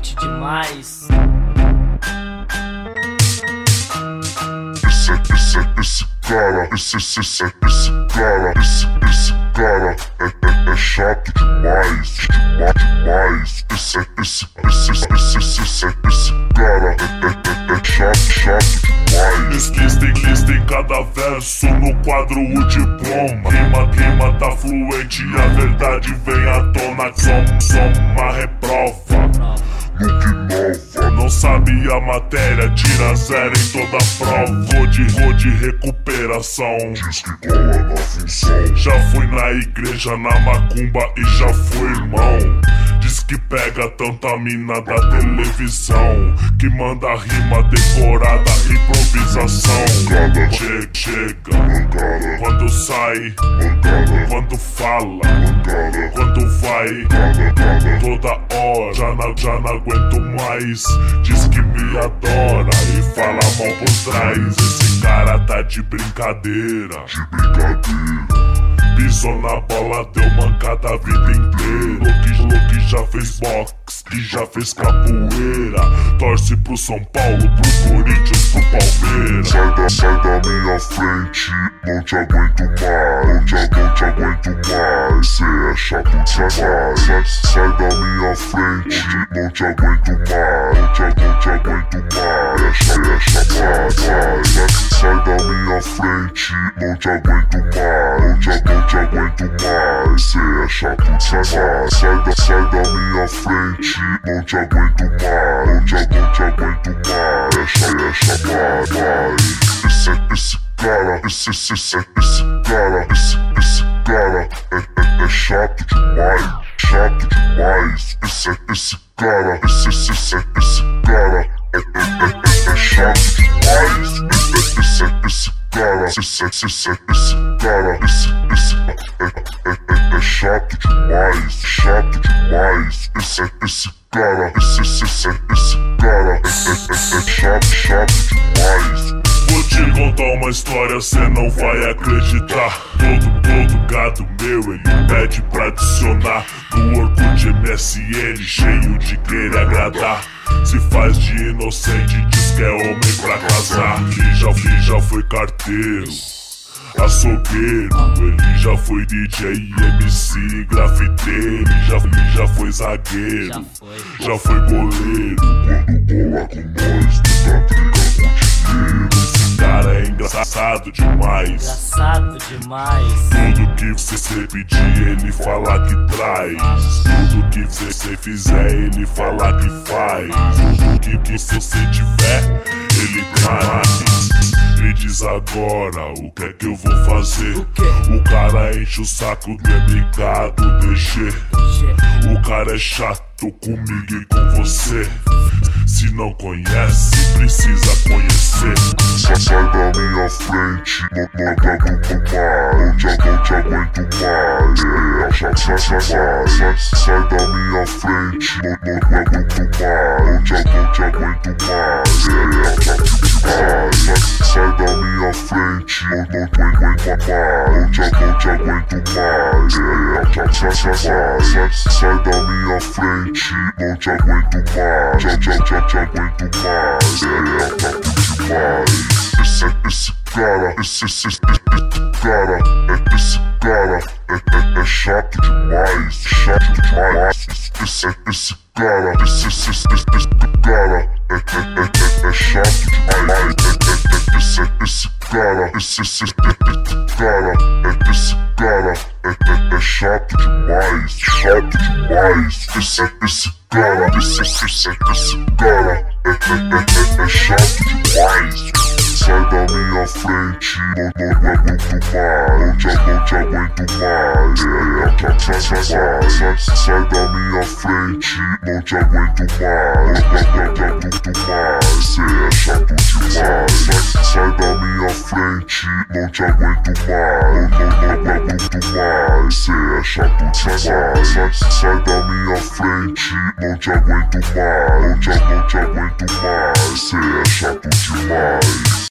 quente demais. Esse cara é chato demais, demais. Esse cara é chato demais. Lista em cada verso no quadro o diploma. Rima tá fluente e a verdade vem à tona. Som uma reprova, nunca inova. Não sabe a matéria, tira zero em toda a prova. Vou de recuperação, Diz que cola na função. já fui na igreja, na macumba e já fui irmão. Diz que pega tanta mina da televisão, que manda rima decorada, improvisação. Chega, Mancada, quando sai, mancada, quando fala, mancada, quando vai, cada, toda hora. Já não aguento mais. Diz que me adora e fala mal por trás. Esse cara tá de brincadeira. de brincadeira. Pisou na bola, deu mancada a vida inteira. Louque já fez boxe e já fez capoeira. Torce pro São Paulo, pro Corinthians, pro Palmeiras. Sai da minha frente, não te aguento mais. Não te aguento mais. Cê é chato demais. Sai da minha frente, não te aguento mais. Não te aguento mais. É chato. Sai da minha frente, não te aguento mais. Não te aguento mais. Cê é chato demais. Sai da minha frente, não te aguento mais. Não te aguento mais. É chato. Esse cara é chato demais, chato demais. Esse cara é chato demais. Esse cara é chato demais, chato demais. Esse cara é chato demais. Vou te contar uma história, cê não vai acreditar. Todo gado meu, ele pede pra adicionar no Orkut MSN, cheio de querer agradar. Se faz de inocente, diz que é homem pra casar. Que já foi carteiro, açougueiro, ele já foi DJ, MC, grafiteiro, já foi zagueiro, já foi goleiro. Quando bola com nós, tenta brigar com dinheiro. Esse cara é engraçado demais. Engraçado demais. Tudo que você pedir, ele fala que traz. Tudo que você fizer, ele fala que faz. Tudo que você tiver, ele traz. Me diz agora, o que é que eu vou fazer? O cara enche o saco do MK, do DG. O cara é chato comigo e com você. Se não conhece, precisa conhecer. Sai da minha frente, não aguento mais. Não te aguento mais. Sai da minha frente, não aguento mais. Não te aguento mais. Sai da minha frente, não te aguento mais. Não te aguento mais. Sai da minha frente, não te aguento mais. Não te aguento mais. Esse cara é chato demais, chato demais. Esse cara é chato demais. Esse cara é chato demais, chato demais. Esse cara é chato demais. Sai da minha frente, não aguento mais. Não te aguento mais. Sai da minha frente, não te aguento mais. Não te aguento mais. Cê é chato demais. Sai da minha frente, não te aguento mais. Não aguento mais. Cê é chato demais. Sai da minha frente, não te aguento mais. Não te aguento mais. Cê é chato demais.